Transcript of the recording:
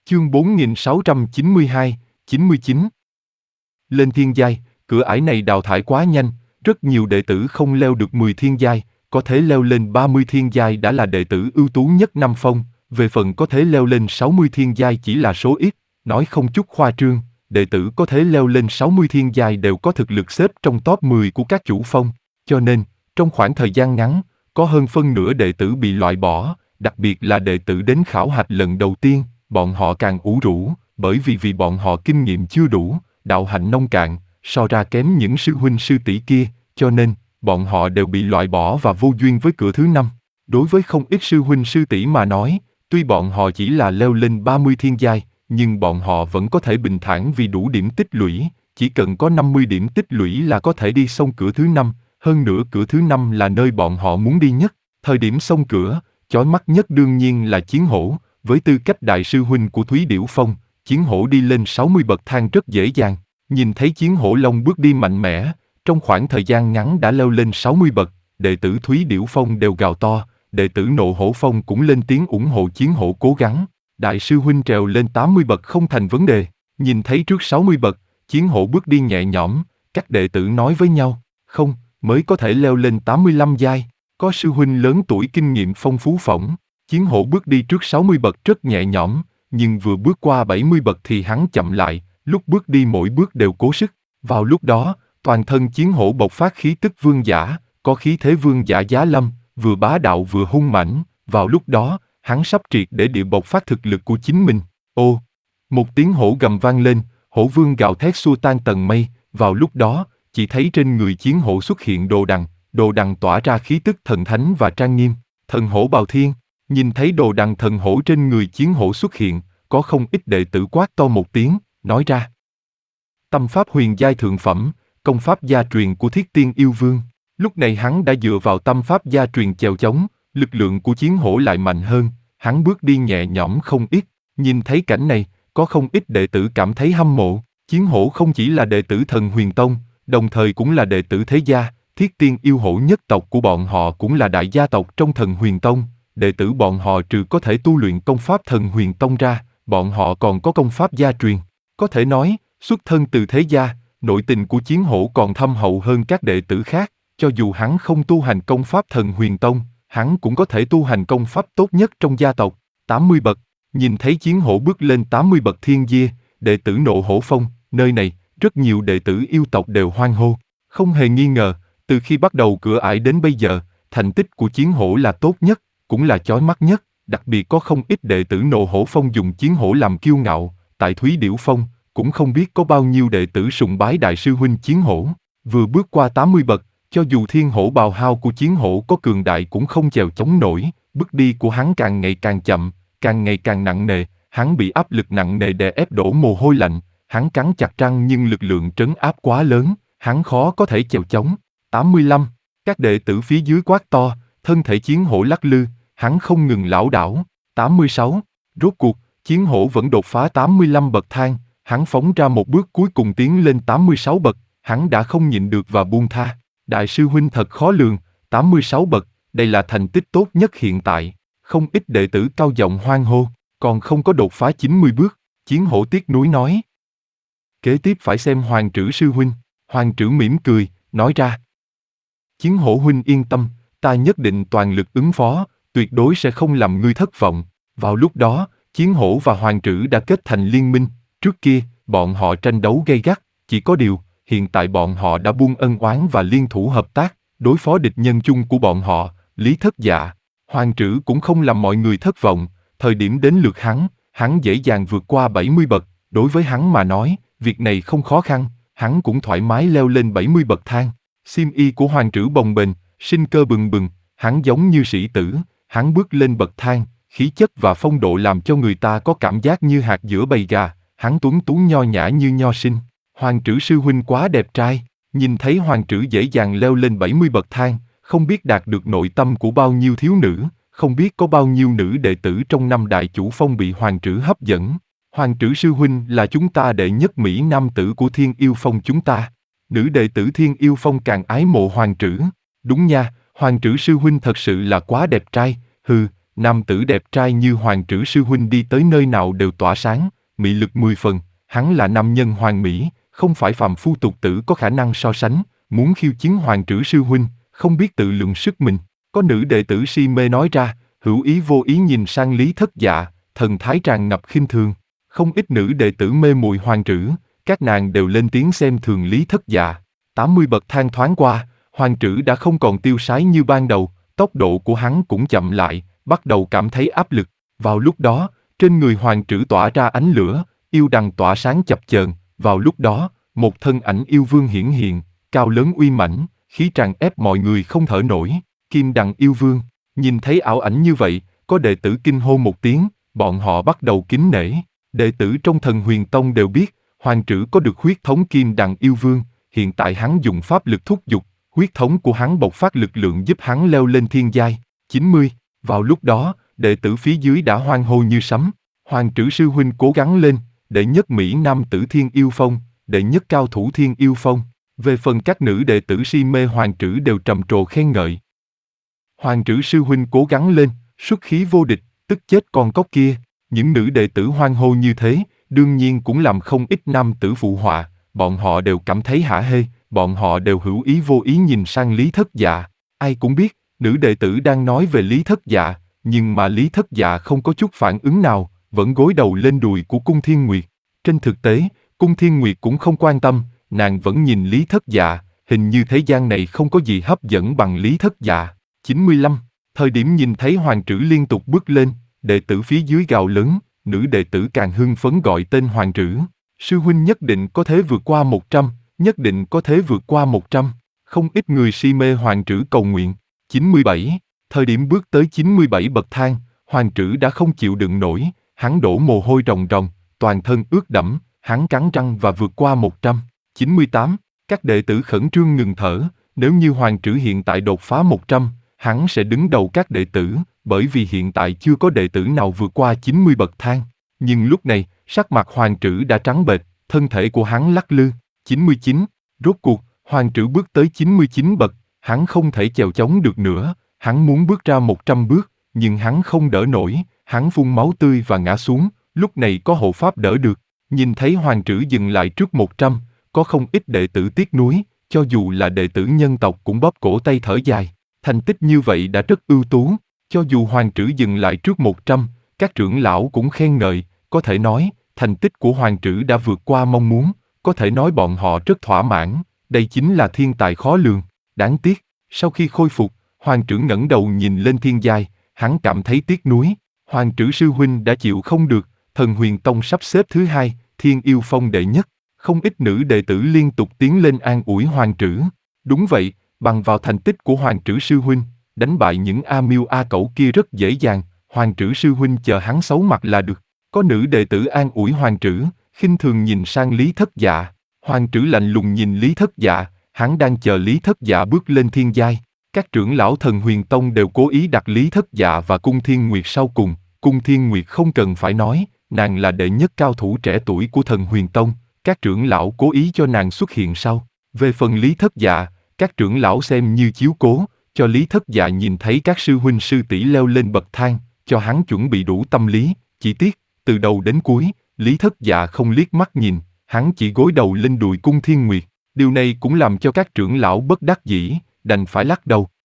Chương 4692, 99. Lên thiên giai, cửa ải này đào thải quá nhanh, rất nhiều đệ tử không leo được 10 thiên giai, có thể leo lên 30 thiên giai đã là đệ tử ưu tú nhất năm phong, về phần có thể leo lên 60 thiên giai chỉ là số ít, nói không chút khoa trương, đệ tử có thể leo lên 60 thiên giai đều có thực lực xếp trong top 10 của các chủ phong, cho nên, trong khoảng thời gian ngắn, có hơn phân nửa đệ tử bị loại bỏ, đặc biệt là đệ tử đến khảo hạch lần đầu tiên, bọn họ càng ủ rũ, bởi vì bọn họ kinh nghiệm chưa đủ, đạo hạnh nông cạn, so ra kém những sư huynh sư tỷ kia, cho nên, bọn họ đều bị loại bỏ và vô duyên với cửa thứ 5. Đối với không ít sư huynh sư tỷ mà nói, tuy bọn họ chỉ là leo lên 30 thiên giai, nhưng bọn họ vẫn có thể bình thản vì đủ điểm tích lũy, chỉ cần có 50 điểm tích lũy là có thể đi xong cửa thứ 5, hơn nữa cửa thứ 5 là nơi bọn họ muốn đi nhất. Thời điểm xong cửa, chói mắt nhất đương nhiên là Chiến Hổ, với tư cách đại sư huynh của Thúy Điểu Phong, Chiến Hổ đi lên 60 bậc thang rất dễ dàng. Nhìn thấy Chiến Hổ Long bước đi mạnh mẽ, trong khoảng thời gian ngắn đã leo lên 60 bậc, đệ tử Thúy Điểu Phong đều gào to, đệ tử Nộ Hổ Phong cũng lên tiếng ủng hộ Chiến Hổ cố gắng. Đại sư huynh trèo lên 80 bậc không thành vấn đề. Nhìn thấy trước 60 bậc, Chiến Hổ bước đi nhẹ nhõm, các đệ tử nói với nhau, không, mới có thể leo lên 85 giai. Có sư huynh lớn tuổi kinh nghiệm phong phú phỏng, Chiến Hổ bước đi trước 60 bậc rất nhẹ nhõm, nhưng vừa bước qua 70 bậc thì hắn chậm lại, lúc bước đi mỗi bước đều cố sức. Vào lúc đó, toàn thân Chiến Hổ bộc phát khí tức vương giả, có khí thế vương giả giá lâm, vừa bá đạo vừa hung mãnh. Vào lúc đó, hắn sắp triệt để địa bộc phát thực lực của chính mình. Ô! Một tiếng hổ gầm vang lên, hổ vương gào thét xua tan tầng mây. Vào lúc đó, chỉ thấy trên người Chiến Hổ xuất hiện đồ đằng tỏa ra khí tức thần thánh và trang nghiêm. Thần hổ bào thiên, nhìn thấy đồ đằng thần hổ trên người Chiến Hổ xuất hiện, có không ít đệ tử quát to một tiếng, nói ra. Tâm pháp huyền giai thượng phẩm, công pháp gia truyền của Thiết Tiên Yêu Vương. Lúc này hắn đã dựa vào tâm pháp gia truyền chèo chống, lực lượng của Chiến Hổ lại mạnh hơn, hắn bước đi nhẹ nhõm không ít. Nhìn thấy cảnh này, có không ít đệ tử cảm thấy hâm mộ. Chiến Hổ không chỉ là đệ tử Thần Huyền Tông, đồng thời cũng là đệ tử thế gia. Thiết Tiên Yêu Hổ nhất tộc của bọn họ cũng là đại gia tộc trong Thần Huyền Tông. Đệ tử bọn họ trừ có thể tu luyện công pháp Thần Huyền Tông ra, bọn họ còn có công pháp gia truyền. Có thể nói, xuất thân từ thế gia, nội tình của Chiến Hổ còn thâm hậu hơn các đệ tử khác. Cho dù hắn không tu hành công pháp Thần Huyền Tông, hắn cũng có thể tu hành công pháp tốt nhất trong gia tộc. 80 bậc, nhìn thấy Chiến Hổ bước lên 80 bậc thiên giai, đệ tử Nộ Hổ Phong, nơi này, rất nhiều đệ tử yêu tộc đều hoan hô. Không hề nghi ngờ, từ khi bắt đầu cửa ải đến bây giờ, thành tích của Chiến Hổ là tốt nhất, cũng là chói mắt nhất, đặc biệt có không ít đệ tử Nộ Hổ Phong dùng Chiến Hổ làm kiêu ngạo, tại Thúy Điểu Phong, cũng không biết có bao nhiêu đệ tử sùng bái đại sư huynh Chiến Hổ. Vừa bước qua 80 bậc, cho dù thiên hổ bào hao của Chiến Hổ có cường đại cũng không chèo chống nổi, bước đi của hắn càng ngày càng chậm, càng ngày càng nặng nề, hắn bị áp lực nặng nề đè ép đổ mồ hôi lạnh, hắn cắn chặt răng nhưng lực lượng trấn áp quá lớn, hắn khó có thể chèo chống. 85, các đệ tử phía dưới quát to, thân thể Chiến Hổ lắc lư, hắn không ngừng lảo đảo. 86, rốt cuộc, Chiến Hổ vẫn đột phá 85 bậc thang, hắn phóng ra một bước cuối cùng tiến lên 86 bậc, hắn đã không nhịn được và buông tha. Đại sư huynh thật khó lường, 86 bậc, đây là thành tích tốt nhất hiện tại. Không ít đệ tử cao giọng hoan hô, còn không có đột phá 90 bước, Chiến Hổ tiếc nuối nói. Kế tiếp phải xem Hoàng Trử sư huynh. Hoàng Trử mỉm cười, nói ra. Chiến Hổ huynh yên tâm, ta nhất định toàn lực ứng phó, tuyệt đối sẽ không làm ngươi thất vọng. Vào lúc đó, Chiến Hổ và Hoàng Trử đã kết thành liên minh, trước kia, bọn họ tranh đấu gay gắt, chỉ có điều, hiện tại bọn họ đã buông ân oán và liên thủ hợp tác, đối phó địch nhân chung của bọn họ, Lý Thất Dạ. Hoàng Trử cũng không làm mọi người thất vọng, thời điểm đến lượt hắn dễ dàng vượt qua 70 bậc, đối với hắn mà nói, việc này không khó khăn, hắn cũng thoải mái leo lên 70 bậc thang. Xiêm y của Hoàng Trử bồng bềnh, sinh cơ bừng bừng, hắn giống như sĩ tử, hắn bước lên bậc thang, khí chất và phong độ làm cho người ta có cảm giác như hạt giữa bầy gà, hắn tuấn tú nho nhã như nho sinh. Hoàng Trử sư huynh quá đẹp trai, nhìn thấy Hoàng Trử dễ dàng leo lên 70 bậc thang, không biết đạt được nội tâm của bao nhiêu thiếu nữ, không biết có bao nhiêu nữ đệ tử trong năm đại chủ phong bị Hoàng Trử hấp dẫn. Hoàng Trử sư huynh là chúng ta đệ nhất mỹ nam tử của Thiên Yêu Phong chúng ta. Nữ đệ tử Thiên Yêu Phong càng ái mộ Hoàng Trử. Đúng nha, Hoàng Trử sư huynh thật sự là quá đẹp trai, Nam tử đẹp trai như Hoàng Trữ sư huynh đi tới nơi nào đều tỏa sáng, mị lực 10 phần, hắn là nam nhân hoàn mỹ, không phải phàm phu tục tử có khả năng so sánh, muốn khiêu chiến Hoàng Trữ sư huynh, không biết tự lượng sức mình. Có nữ đệ tử si mê nói ra, hữu ý vô ý nhìn sang Lý Thất Dạ, thần thái tràn ngập khinh thường. Không ít nữ đệ tử mê muội Hoàng Trữ, các nàng đều lên tiếng xem thường Lý Thất Dạ. 80 bậc thang thoáng qua, Hoàng Trữ đã không còn tiêu sái như ban đầu, tốc độ của hắn cũng chậm lại, bắt đầu cảm thấy áp lực. Vào lúc đó, trên người Hoàng Trữ tỏa ra ánh lửa, yêu đằng tỏa sáng chập chờn. Vào lúc đó, một thân ảnh yêu vương hiển hiện, cao lớn uy mãnh, khí tràn ép mọi người không thở nổi. Kim đằng yêu vương, nhìn thấy ảo ảnh như vậy, có đệ tử kinh hô một tiếng, bọn họ bắt đầu kính nể. Đệ tử trong Thần Huyền Tông đều biết, Hoàng Trữ có được huyết thống Kim đằng yêu vương, hiện tại hắn dùng pháp lực thúc giục, huyết thống của hắn bộc phát lực lượng giúp hắn leo lên thiên giai. 90. Vào lúc đó, đệ tử phía dưới đã hoan hô như sấm. Hoàng Trữ sư huynh cố gắng lên, đệ nhất Mỹ Nam tử Thiên Yêu Phong, đệ nhất cao thủ Thiên Yêu Phong. Về phần các nữ đệ tử si mê Hoàng Trữ đều trầm trồ khen ngợi. Hoàng Trữ sư huynh cố gắng lên, xuất khí vô địch, tức chết con cóc kia. Những nữ đệ tử hoan hô như thế, đương nhiên cũng làm không ít nam tử phụ họa, bọn họ đều cảm thấy hả hê, bọn họ đều hữu ý vô ý nhìn sang Lý Thất Dạ. Ai cũng biết, nữ đệ tử đang nói về Lý Thất Dạ, nhưng mà Lý Thất Dạ không có chút phản ứng nào, vẫn gối đầu lên đùi của Cung Thiên Nguyệt. Trên thực tế, Cung Thiên Nguyệt cũng không quan tâm, nàng vẫn nhìn Lý Thất Dạ, hình như thế gian này không có gì hấp dẫn bằng Lý Thất Dạ. 95. Thời điểm nhìn thấy Hoàng Trữ liên tục bước lên, đệ tử phía dưới gào lớn, nữ đệ tử càng hưng phấn gọi tên Hoàng Trữ. Sư huynh nhất định có thể vượt qua 100, nhất định có thể vượt qua 100. Không ít người si mê Hoàng Trữ cầu nguyện. 97. Thời điểm bước tới 97 bậc thang, Hoàng Trữ đã không chịu đựng nổi, hắn đổ mồ hôi ròng ròng, toàn thân ướt đẫm, hắn cắn răng và vượt qua 100. 98. Các đệ tử khẩn trương ngừng thở, nếu như Hoàng Trữ hiện tại đột phá 100, hắn sẽ đứng đầu các đệ tử, bởi vì hiện tại chưa có đệ tử nào vượt qua 90 bậc thang. Nhưng lúc này, sắc mặt Hoàng Trữ đã trắng bệch, thân thể của hắn lắc lư. 99. Rốt cuộc, Hoàng Trữ bước tới 99 bậc, hắn không thể chèo chống được nữa, hắn muốn bước ra 100 bước, nhưng hắn không đỡ nổi, hắn phun máu tươi và ngã xuống, lúc này có hộ pháp đỡ được. Nhìn thấy Hoàng Trữ dừng lại trước 100, có không ít đệ tử tiếc nuối, cho dù là đệ tử nhân tộc cũng bóp cổ tay thở dài. Thành tích như vậy đã rất ưu tú, cho dù Hoàng Trữ dừng lại trước 100, các trưởng lão cũng khen ngợi, có thể nói, thành tích của Hoàng Trữ đã vượt qua mong muốn, có thể nói bọn họ rất thỏa mãn, đây chính là thiên tài khó lường. Đáng tiếc, sau khi khôi phục, Hoàng Trữ ngẩng đầu nhìn lên thiên giai, hắn cảm thấy tiếc nuối. Hoàng Trữ sư huynh đã chịu không được, Thần Huyền Tông sắp xếp thứ hai, Thiên Yêu Phong đệ nhất. Không ít nữ đệ tử liên tục tiến lên an ủi Hoàng Trữ. Đúng vậy, bằng vào thành tích của Hoàng Trữ sư huynh, đánh bại những A Miêu A Cẩu kia rất dễ dàng, Hoàng Trữ sư huynh chờ hắn xấu mặt là được. Có nữ đệ tử an ủi Hoàng Trữ, khinh thường nhìn sang Lý Thất Dạ. Hoàng Trữ lạnh lùng nhìn Lý Thất Dạ, hắn đang chờ Lý Thất Dạ bước lên thiên giai. Các trưởng lão Thần Huyền Tông đều cố ý đặt Lý Thất Dạ và Cung Thiên Nguyệt sau cùng. Cung Thiên Nguyệt không cần phải nói, nàng là đệ nhất cao thủ trẻ tuổi của Thần Huyền Tông, các trưởng lão cố ý cho nàng xuất hiện sau. Về phần Lý Thất Dạ, các trưởng lão xem như chiếu cố, cho Lý Thất Dạ nhìn thấy các sư huynh sư tỷ leo lên bậc thang, cho hắn chuẩn bị đủ tâm lý. Chỉ tiếc, từ đầu đến cuối, Lý Thất Dạ không liếc mắt nhìn, hắn chỉ gối đầu lên đùi Cung Thiên Nguyệt. Điều này cũng làm cho các trưởng lão bất đắc dĩ, đành phải lắc đầu.